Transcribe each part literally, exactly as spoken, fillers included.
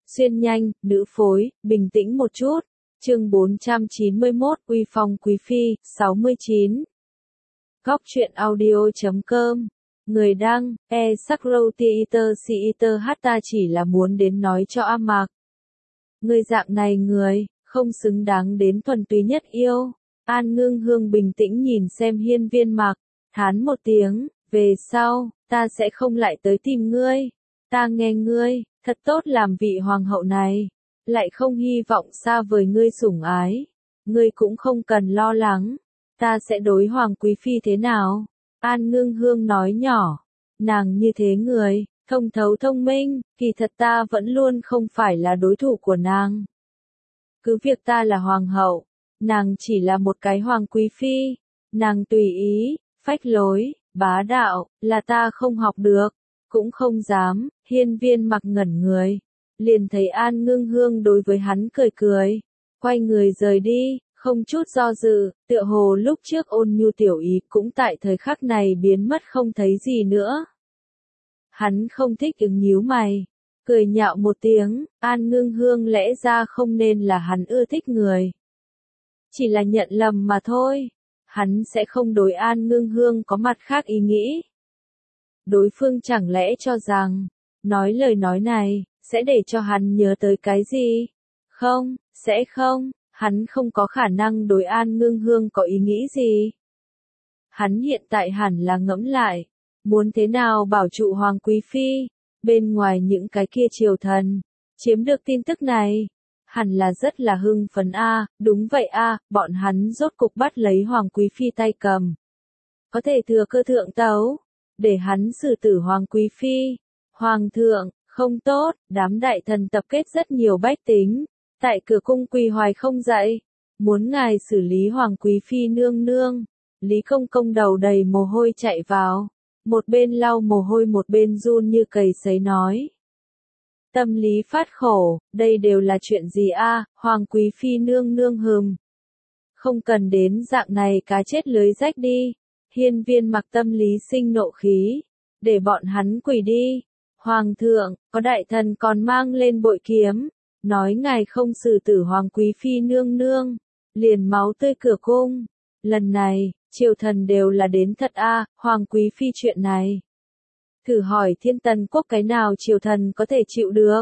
Xuyên nhanh, nữ phối, bình tĩnh một chút. Chương bốn trăm chín mươi mốt, Uy phong quý phi, sáu mươi chín. Góc truyện audio chấm com. Người đăng, e Sakro Theater Theater hát ta chỉ là muốn đến nói cho A Mạc. Người dạng này người, không xứng đáng đến thuần túy nhất yêu. An Ngưng Hương bình tĩnh nhìn xem Hiên Viên Mạc, thán một tiếng, về sau, ta sẽ không lại tới tìm ngươi. Ta nghe ngươi, thật tốt làm vị hoàng hậu này, lại không hy vọng xa vời ngươi sủng ái. Ngươi cũng không cần lo lắng, ta sẽ đối hoàng quý phi thế nào? An Ngưng Hương nói nhỏ, nàng như thế người, thông thấu thông minh, kỳ thật ta vẫn luôn không phải là đối thủ của nàng. Cứ việc ta là hoàng hậu, nàng chỉ là một cái hoàng quý phi, nàng tùy ý, phách lối, bá đạo, là ta không học được, cũng không dám. Hiên Viên Mặc ngẩn người, liền thấy An Ngưng Hương đối với hắn cười cười, quay người rời đi, không chút do dự, tựa hồ lúc trước ôn nhu tiểu ý cũng tại thời khắc này biến mất không thấy gì nữa. Hắn không thích ứng nhíu mày, cười nhạo một tiếng, An Ngưng Hương lẽ ra không nên là hắn ưa thích người. Chỉ là nhận lầm mà thôi, hắn sẽ không đối An Ngưng Hương có mặt khác ý nghĩ. Đối phương chẳng lẽ cho rằng, nói lời nói này, sẽ để cho hắn nhớ tới cái gì? Không, sẽ không, hắn không có khả năng đối An Ngưng Hương có ý nghĩ gì. Hắn hiện tại hẳn là ngẫm lại, muốn thế nào bảo trụ hoàng quý phi, bên ngoài những cái kia triều thần, chiếm được tin tức này. Hẳn là rất là hưng phấn a, đúng vậy a, bọn hắn rốt cục bắt lấy hoàng quý phi tay cầm. Có thể thừa cơ thượng tấu, để hắn xử tử hoàng quý phi. Hoàng thượng, không tốt, đám đại thần tập kết rất nhiều bách tính, tại cửa cung quỳ hoài không dậy, muốn ngài xử lý hoàng quý phi nương nương. Lý Công Công đầu đầy mồ hôi chạy vào, một bên lau mồ hôi một bên run như cầy sấy nói. Tâm lý phát khổ, đây đều là chuyện gì a, hoàng quý phi nương nương hừm. Không cần đến dạng này cá chết lưới rách đi. Hiên Viên Mặc tâm lý sinh nộ khí, để bọn hắn quỳ đi. Hoàng thượng, có đại thần còn mang lên bội kiếm, nói ngài không xử tử hoàng quý phi nương nương, liền máu tươi cửa cung. Lần này, triều thần đều là đến thật a, hoàng quý phi chuyện này. Thử hỏi Thiên Tần quốc cái nào triều thần có thể chịu được?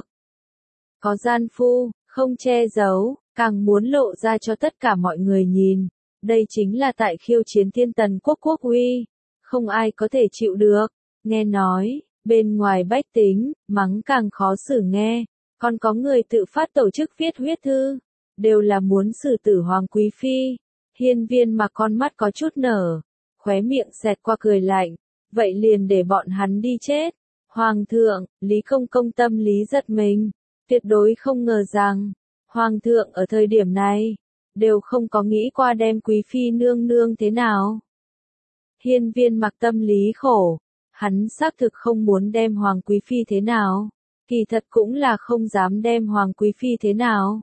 Có gian phu, không che giấu, càng muốn lộ ra cho tất cả mọi người nhìn. Đây chính là tại khiêu chiến Thiên Tần quốc quốc uy, không ai có thể chịu được. Nghe nói, bên ngoài bách tính, mắng càng khó xử nghe, còn có người tự phát tổ chức viết huyết thư, đều là muốn xử tử hoàng quý phi. Hiên Viên Mặc con mắt có chút nở, khóe miệng xẹt qua cười lạnh, vậy liền để bọn hắn đi chết. Hoàng thượng, Lý Công Công tâm lý giật mình, tuyệt đối không ngờ rằng, Hoàng thượng ở thời điểm này, đều không có nghĩ qua đem quý phi nương nương thế nào. Hiên Viên Mặc tâm lý khổ, hắn xác thực không muốn đem hoàng quý phi thế nào, kỳ thật cũng là không dám đem hoàng quý phi thế nào.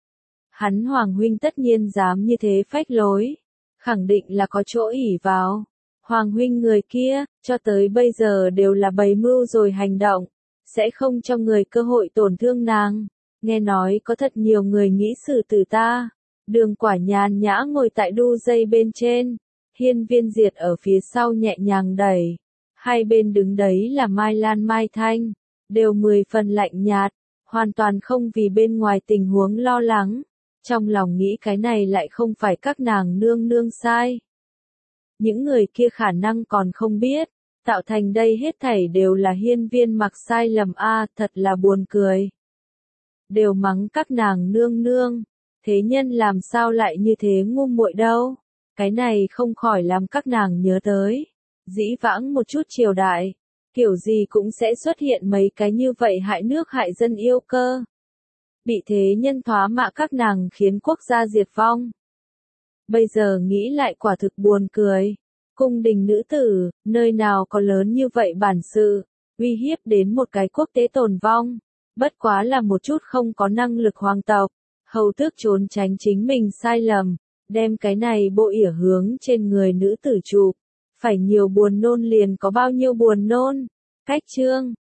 Hắn hoàng huynh tất nhiên dám như thế phách lối, khẳng định là có chỗ ỷ vào. Hoàng huynh người kia, cho tới bây giờ đều là bày mưu rồi hành động, sẽ không cho người cơ hội tổn thương nàng. Nghe nói có thật nhiều người nghĩ xử tử ta. Đường Quả nhàn nhã ngồi tại đu dây bên trên, Hiên Viên Diệt ở phía sau nhẹ nhàng đẩy. Hai bên đứng đấy là Mai Lan Mai Thanh, đều mười phần lạnh nhạt, hoàn toàn không vì bên ngoài tình huống lo lắng. Trong lòng nghĩ cái này lại không phải các nàng nương nương sai. Những người kia khả năng còn không biết, tạo thành đây hết thảy đều là Hiên Viên Mặc sai lầm a, thật là buồn cười. Đều mắng các nàng nương nương, thế nhân làm sao lại như thế ngu muội đâu? Cái này không khỏi làm các nàng nhớ tới, dĩ vãng một chút triều đại, kiểu gì cũng sẽ xuất hiện mấy cái như vậy hại nước hại dân yêu cơ. Bị thế nhân thoá mạ các nàng khiến quốc gia diệt vong. Bây giờ nghĩ lại quả thực buồn cười. Cung đình nữ tử, nơi nào có lớn như vậy bản sự, uy hiếp đến một cái quốc tế tồn vong. Bất quá là một chút không có năng lực hoàng tộc, hầu tước trốn tránh chính mình sai lầm, đem cái này bộ ỉa hướng trên người nữ tử chụp. Phải nhiều buồn nôn liền có bao nhiêu buồn nôn. Cách chương.